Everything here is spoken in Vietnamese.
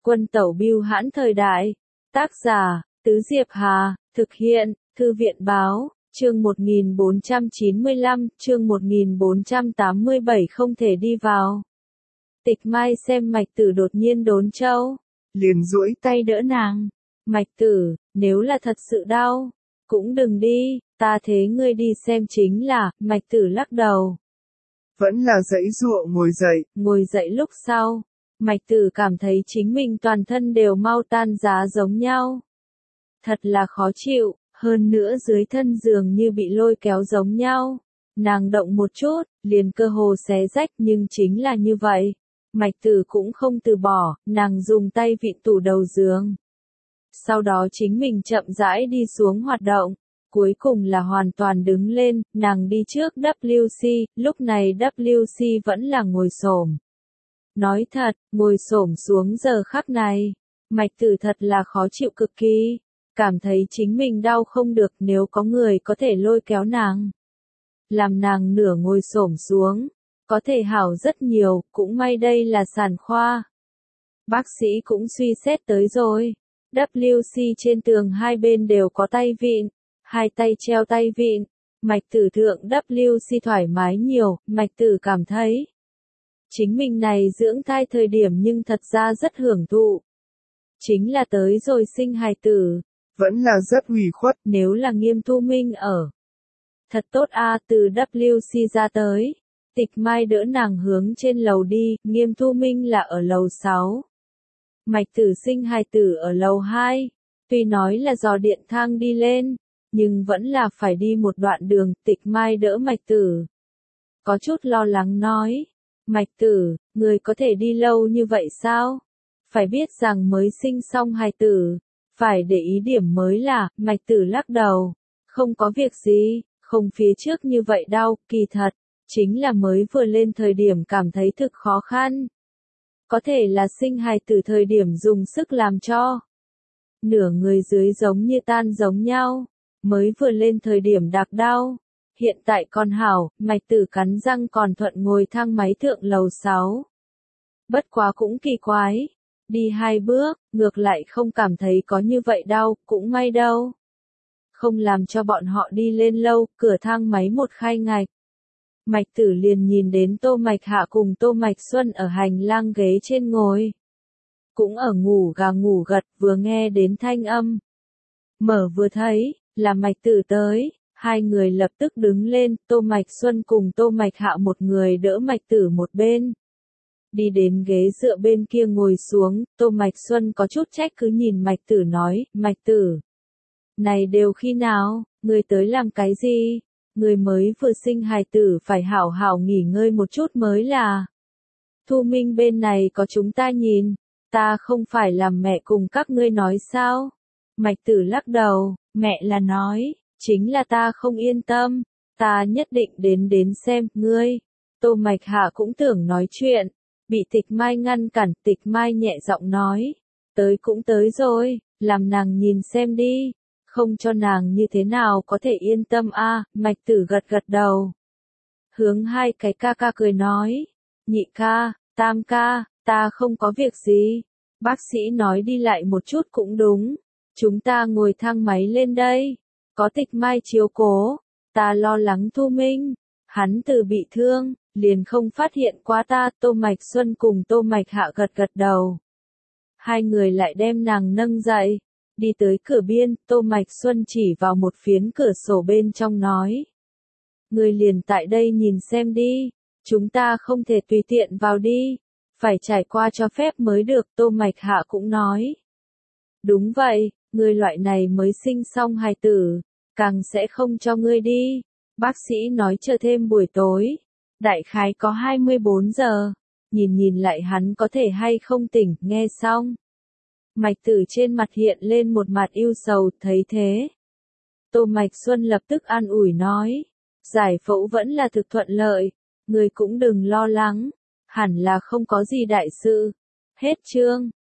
Quân tẩu bưu hãn thời đại. Tác giả, Tứ Diệp Hà, thực hiện, Thư viện báo, chương 1495, chương 1487 không thể đi vào. Tịch Mai xem Mạch Tử đột nhiên đốn châu, liền duỗi tay đỡ nàng. Mạch Tử, nếu là thật sự đau, cũng đừng đi, ta thế ngươi đi xem chính là. Mạch Tử lắc đầu. Vẫn là giãy giụa ngồi dậy lúc sau. Mạch Tử cảm thấy chính mình toàn thân đều mau tan rã giống nhau. Thật là khó chịu, hơn nữa dưới thân giường như bị lôi kéo giống nhau. Nàng động một chút, liền cơ hồ xé rách, nhưng chính là như vậy. Mạch Tử cũng không từ bỏ, nàng dùng tay vịn tủ đầu giường. Sau đó chính mình chậm rãi đi xuống hoạt động. Cuối cùng là hoàn toàn đứng lên, nàng đi trước WC, lúc này WC vẫn là ngồi xổm. Nói thật, ngồi xổm xuống giờ khắc này, Mạch Tử thật là khó chịu cực kỳ, cảm thấy chính mình đau không được, nếu có người có thể lôi kéo nàng, làm nàng nửa ngồi xổm xuống, có thể hảo rất nhiều, cũng may đây là sản khoa. Bác sĩ cũng suy xét tới rồi, WC trên tường hai bên đều có tay vịn, hai tay treo tay vịn, Mạch Tử thượng WC thoải mái nhiều, Mạch Tử cảm thấy chính mình này dưỡng thai thời điểm nhưng thật ra rất hưởng thụ. Chính là tới rồi sinh hài tử, vẫn là rất ủy khuất. Nếu là Nghiêm Thu Minh ở, thật tốt a. Từ WC ra tới, Tịch Mai đỡ nàng hướng trên lầu đi, Nghiêm Thu Minh là ở lầu 6. Mạch Tử sinh hài tử ở lầu 2, tuy nói là dò điện thang đi lên, nhưng vẫn là phải đi một đoạn đường. Tịch Mai đỡ Mạch Tử, có chút lo lắng nói. Mạch Tử, người có thể đi lâu như vậy sao? Phải biết rằng mới sinh xong hài tử, phải để ý điểm mới là. Mạch Tử lắc đầu, không có việc gì, không phía trước như vậy đau, kỳ thật, chính là mới vừa lên thời điểm cảm thấy thực khó khăn. Có thể là sinh hài tử thời điểm dùng sức làm cho nửa người dưới giống như tan giống nhau, mới vừa lên thời điểm đạp đau. Hiện tại còn hảo, Mạch Tử cắn răng còn thuận ngồi thang máy thượng lầu 6. Bất quá cũng kỳ quái, đi 2 bước, ngược lại không cảm thấy có như vậy đau, cũng may đâu. Không làm cho bọn họ đi lên lâu, cửa thang máy một khai ngạch. Mạch Tử liền nhìn đến Tô Mạch Hạ cùng Tô Mạch Xuân ở hành lang ghế trên ngồi. Cũng ở ngủ gà ngủ gật, vừa nghe đến thanh âm. Mở vừa thấy, là Mạch Tử tới. Hai người lập tức đứng lên, Tô Mạch Xuân cùng Tô Mạch Hạ một người đỡ Mạch Tử một bên. Đi đến ghế dựa bên kia ngồi xuống, Tô Mạch Xuân có chút trách cứ nhìn Mạch Tử nói, Mạch Tử, này đều khi nào, người tới làm cái gì? Người mới vừa sinh hài tử phải hảo hảo nghỉ ngơi một chút mới là. Thu Minh bên này có chúng ta nhìn, ta không phải làm mẹ cùng các ngươi nói sao? Mạch Tử lắc đầu, mẹ là nói. Chính là ta không yên tâm, ta nhất định đến xem, ngươi. Tô Mạch Hạ cũng tưởng nói chuyện, bị Tịch Mai ngăn cản. Tịch Mai nhẹ giọng nói, tới cũng tới rồi, làm nàng nhìn xem đi, không cho nàng như thế nào có thể yên tâm a. Mạch Tử gật gật đầu, hướng hai cái ca ca cười nói, nhị ca, tam ca, ta không có việc gì, bác sĩ nói đi lại một chút cũng đúng, chúng ta ngồi thang máy lên đây. Có Tịch Mai chiếu cố, ta lo lắng Thu Minh, hắn từ bị thương, liền không phát hiện qua ta. Tô Mạch Xuân cùng Tô Mạch Hạ gật gật đầu. Hai người lại đem nàng nâng dậy, đi tới cửa biên, Tô Mạch Xuân chỉ vào một phiến cửa sổ bên trong nói. Người liền tại đây nhìn xem đi, chúng ta không thể tùy tiện vào đi, phải trải qua cho phép mới được. Tô Mạch Hạ cũng nói. Đúng vậy. Ngươi loại này mới sinh xong hài tử, càng sẽ không cho ngươi đi. Bác sĩ nói chờ thêm buổi tối, đại khái có 24 giờ, nhìn lại hắn có thể hay không tỉnh. Nghe xong, Mạch Tử trên mặt hiện lên một mặt ưu sầu, thấy thế. Tô Mạch Xuân lập tức an ủi nói, giải phẫu vẫn là thực thuận lợi, ngươi cũng đừng lo lắng, hẳn là không có gì đại sự. Hết chương.